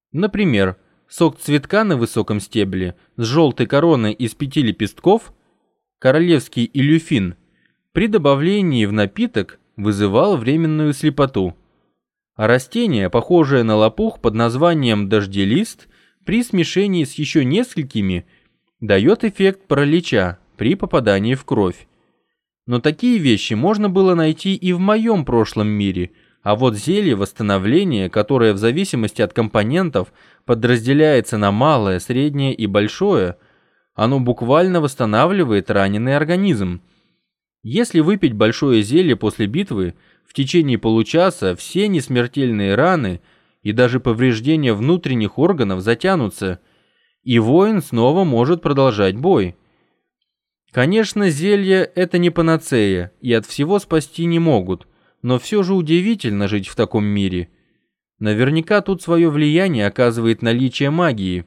Например, сок цветка на высоком стебле с желтой короной из 5 лепестков, королевский илюфин, при добавлении в напиток вызывал временную слепоту. А растение, похожее на лопух под названием дожделист, при смешении с еще несколькими дает эффект паралича при попадании в кровь. Но такие вещи можно было найти и в моем прошлом мире, а вот зелье восстановления, которое в зависимости от компонентов подразделяется на малое, среднее и большое, оно буквально восстанавливает раненый организм. Если выпить большое зелье после битвы, в течение получаса все несмертельные раны и даже повреждения внутренних органов затянутся, и воин снова может продолжать бой. Конечно, зелья – это не панацея, и от всего спасти не могут, но все же удивительно жить в таком мире. Наверняка тут свое влияние оказывает наличие магии.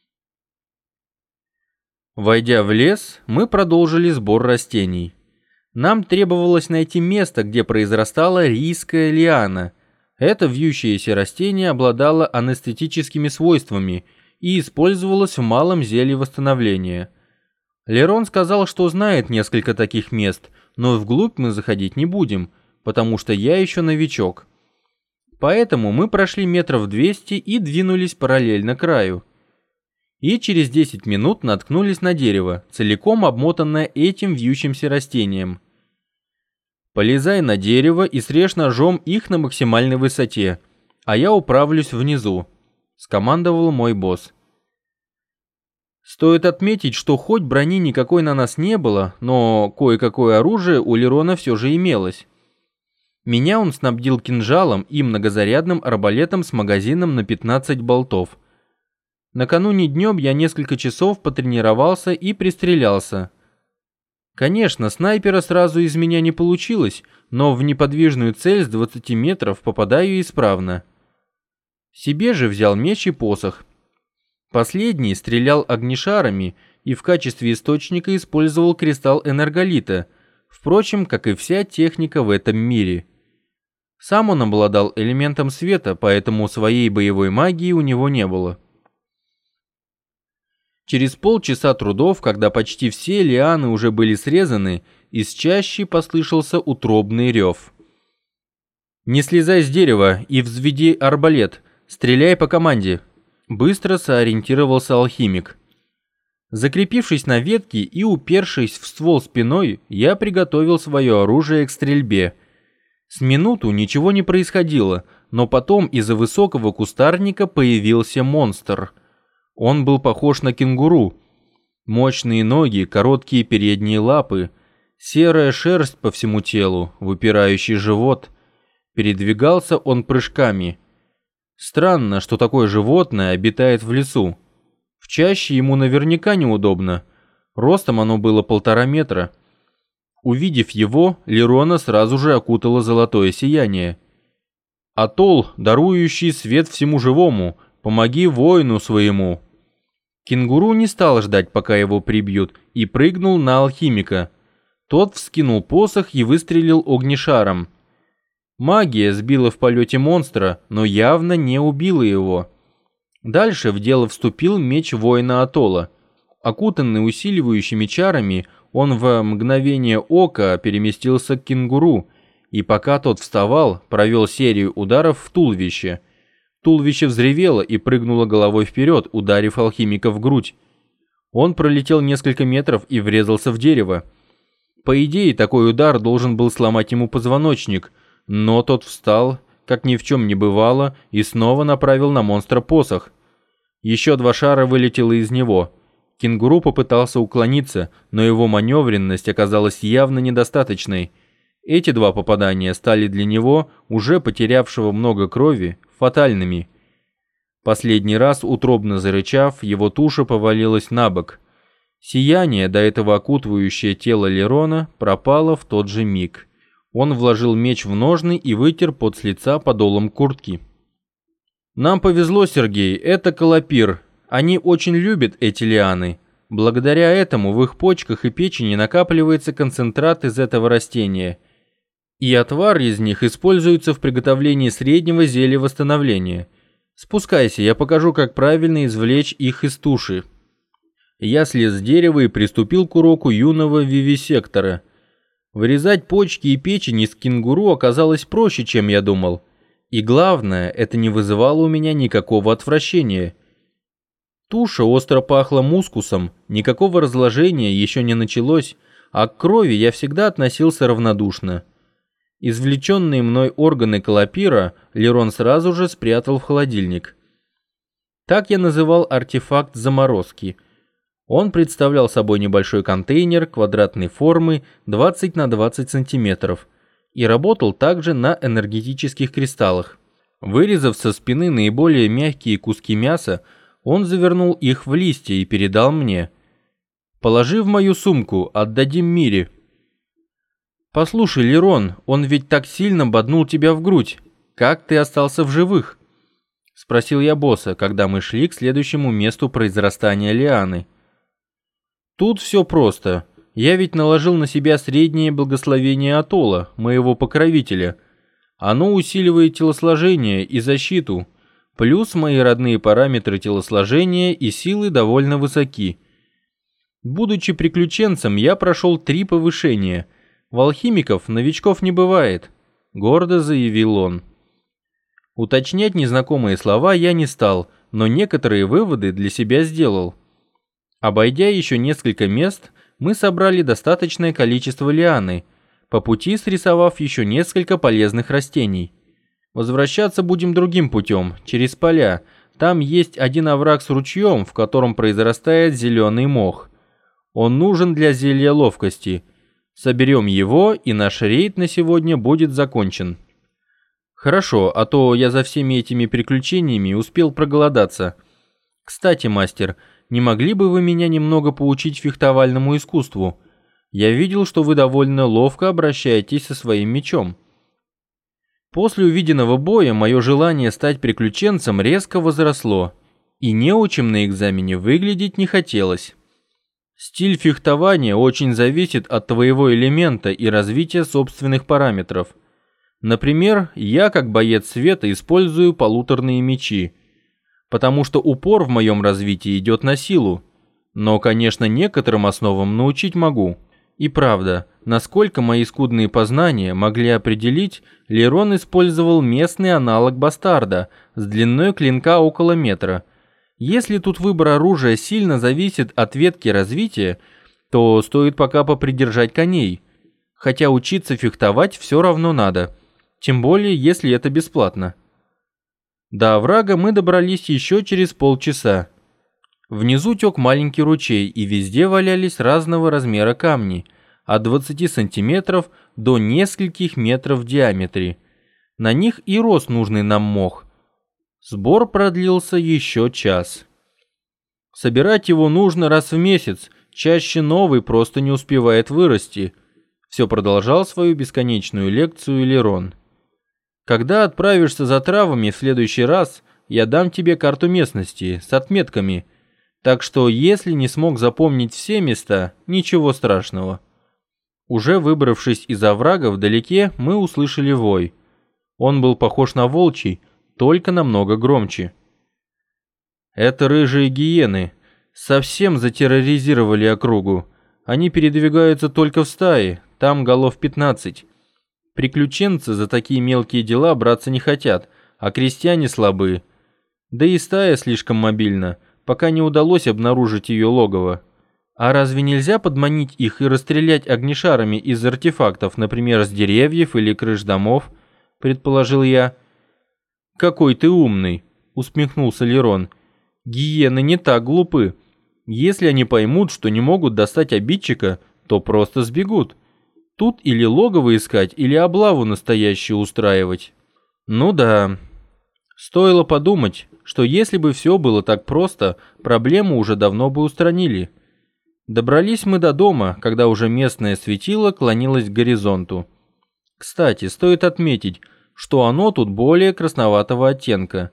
Войдя в лес, мы продолжили сбор растений. Нам требовалось найти место, где произрастала рийская лиана. Это вьющееся растение обладало анестетическими свойствами и использовалось в малом зелье восстановления. Лерон сказал, что знает несколько таких мест, но вглубь мы заходить не будем, потому что я еще новичок. Поэтому мы прошли метров 200 и двинулись параллельно краю. И через 10 минут наткнулись на дерево, целиком обмотанное этим вьющимся растением. «Полезай на дерево и срежь ножом их на максимальной высоте, а я управлюсь внизу», — скомандовал мой босс. Стоит отметить, что хоть брони никакой на нас не было, но кое-какое оружие у Лерона все же имелось. Меня он снабдил кинжалом и многозарядным арбалетом с магазином на 15 болтов. Накануне днем я несколько часов потренировался и пристрелялся. Конечно, снайпера сразу из меня не получилось, но в неподвижную цель с 20 метров попадаю исправно. Себе же взял меч и посох. Последний стрелял огнешарами и в качестве источника использовал кристалл энерголита, впрочем, как и вся техника в этом мире. Сам он обладал элементом света, поэтому своей боевой магии у него не было. Через полчаса трудов, когда почти все лианы уже были срезаны, из чащи послышался утробный рев. «Не слезай с дерева и взведи арбалет, стреляй по команде», — быстро сориентировался алхимик. Закрепившись на ветке и упершись в ствол спиной, я приготовил свое оружие к стрельбе. С минуту ничего не происходило, но потом из-за высокого кустарника появился монстр. Он был похож на кенгуру. Мощные ноги, короткие передние лапы, серая шерсть по всему телу, выпирающий живот. Передвигался он прыжками. Странно, что такое животное обитает в лесу. В чаще ему наверняка неудобно. Ростом оно было 1,5 метра. Увидев его, Лерона сразу же окутало золотое сияние. «Атол, дарующий свет всему живому, помоги воину своему». Кенгуру не стал ждать, пока его прибьют, и прыгнул на алхимика. Тот вскинул посох и выстрелил огнешаром. Магия сбила в полете монстра, но явно не убила его. Дальше в дело вступил меч воина Атола. Окутанный усиливающими чарами, он в мгновение ока переместился к кенгуру, и пока тот вставал, провел серию ударов в туловище. Туловище взревело и прыгнуло головой вперед, ударив алхимика в грудь. Он пролетел несколько метров и врезался в дерево. По идее, такой удар должен был сломать ему позвоночник, но тот встал, как ни в чем не бывало, и снова направил на монстра посох. Еще 2 шара вылетело из него. Кенгуру попытался уклониться, но его маневренность оказалась явно недостаточной. Эти 2 попадания стали для него, уже потерявшего много крови, фатальными. Последний раз, утробно зарычав, его туша повалилась на бок. Сияние, до этого окутывающее тело Лерона, пропало в тот же миг. Он вложил меч в ножны и вытер пот с лица подолом куртки. «Нам повезло, Сергей, это колопир. Они очень любят эти лианы. Благодаря этому в их почках и печени накапливается концентрат из этого растения. И отвар из них используется в приготовлении среднего зелья восстановления. Спускайся, я покажу, как правильно извлечь их из туши. Я слез с дерева и приступил к уроку юного вивисектора. Вырезать почки и печень из кенгуру оказалось проще, чем я думал. И главное, это не вызывало у меня никакого отвращения. Туша остро пахла мускусом, никакого разложения еще не началось, а к крови я всегда относился равнодушно. Извлеченные мной органы колопира Лерон сразу же спрятал в холодильник. Так я называл артефакт заморозки. Он представлял собой небольшой контейнер квадратной формы 20 на 20 сантиметров и работал также на энергетических кристаллах. Вырезав со спины наиболее мягкие куски мяса, он завернул их в листья и передал мне. «Положи в мою сумку, отдадим Мире». «Послушай, Лерон, он ведь так сильно боднул тебя в грудь. Как ты остался в живых?» — спросил я босса, когда мы шли к следующему месту произрастания лианы. «Тут все просто. Я ведь наложил на себя среднее благословение Атолла, моего покровителя. Оно усиливает телосложение и защиту, плюс мои родные параметры телосложения и силы довольно высоки. Будучи приключенцем, я прошел 3 повышения. В алхимиков новичков не бывает», — гордо заявил он. Уточнять незнакомые слова я не стал, но некоторые выводы для себя сделал. Обойдя еще несколько мест, мы собрали достаточное количество лианы, по пути срисовав еще несколько полезных растений. Возвращаться будем другим путем, через поля. Там есть один овраг с ручьем, в котором произрастает зеленый мох. Он нужен для зелья ловкости. Соберем его, и наш рейд на сегодня будет закончен. Хорошо, а то я за всеми этими приключениями успел проголодаться. Кстати, мастер, не могли бы вы меня немного поучить фехтовальному искусству? Я видел, что вы довольно ловко обращаетесь со своим мечом». После увиденного боя мое желание стать приключенцем резко возросло, и неучим на экзамене выглядеть не хотелось. Стиль фехтования очень зависит от твоего элемента и развития собственных параметров. Например, я как боец света использую полуторные мечи, потому что упор в моем развитии идет на силу, но, конечно, некоторым основам научить могу. И правда, насколько мои скудные познания могли определить, Лерон использовал местный аналог бастарда с длиной клинка около метра. Если тут выбор оружия сильно зависит от ветки развития, то стоит пока попридержать коней. Хотя учиться фехтовать все равно надо, тем более если это бесплатно. До оврага мы добрались еще через полчаса. Внизу тек маленький ручей, и везде валялись разного размера камни, от 20 сантиметров до нескольких метров в диаметре. На них и рос нужный нам мох. Сбор продлился еще час. Собирать его нужно раз в месяц, чаще новый просто не успевает вырасти. Все продолжал свою бесконечную лекцию Лерон. Когда отправишься за травами в следующий раз, я дам тебе карту местности с отметками, так что если не смог запомнить все места, ничего страшного. Уже выбравшись из оврага вдалеке, мы услышали вой. Он был похож на волчий, только намного громче. Это рыжие гиены. Совсем затерроризировали округу. Они передвигаются только в стае, там голов 15. Приключенцы за такие мелкие дела браться не хотят, а крестьяне слабы. Да и стая слишком мобильна, пока не удалось обнаружить ее логово. А разве нельзя подманить их и расстрелять огнешарами из артефактов, например, с деревьев или крыш домов, предположил я. «Какой ты умный», — усмехнулся Лерон. «Гиены не так глупы. Если они поймут, что не могут достать обидчика, то просто сбегут. Тут или логово искать, или облаву настоящую устраивать». Ну да. Стоило подумать, что если бы все было так просто, проблему уже давно бы устранили. Добрались мы до дома, когда уже местное светило клонилось к горизонту. Кстати, стоит отметить, что оно тут более красноватого оттенка.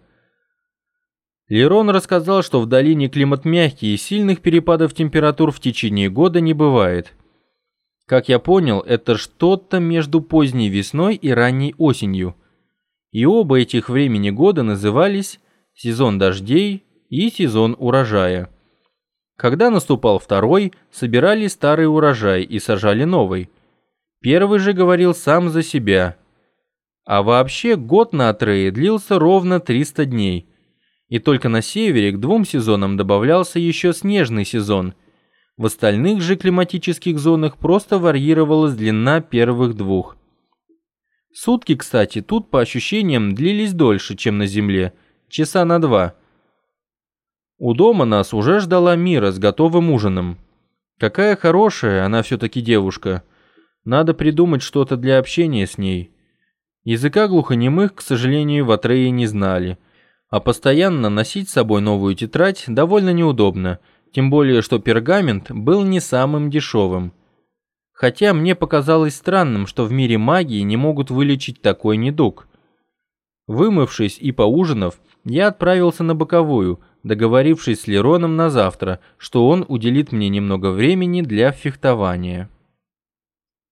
Лерон рассказал, что в долине климат мягкий и сильных перепадов температур в течение года не бывает. Как я понял, это что-то между поздней весной и ранней осенью. И оба этих времени года назывались сезон дождей и сезон урожая. Когда наступал второй, собирали старый урожай и сажали новый. Первый же говорил сам за себя. А вообще год на Атрее длился ровно 300 дней. И только на севере к 2 сезонам добавлялся еще снежный сезон. В остальных же климатических зонах просто варьировалась длина первых 2. Сутки, кстати, тут по ощущениям длились дольше, чем на Земле, часа на 2. У дома нас уже ждала Мира с готовым ужином. Какая хорошая она все-таки девушка. Надо придумать что-то для общения с ней. Языка глухонемых, к сожалению, в Атрее не знали. А постоянно носить с собой новую тетрадь довольно неудобно, тем более что пергамент был не самым дешевым. Хотя мне показалось странным, что в мире магии не могут вылечить такой недуг. Вымывшись и поужинав, я отправился на боковую, договорившись с Лероном на завтра, что он уделит мне немного времени для фехтования.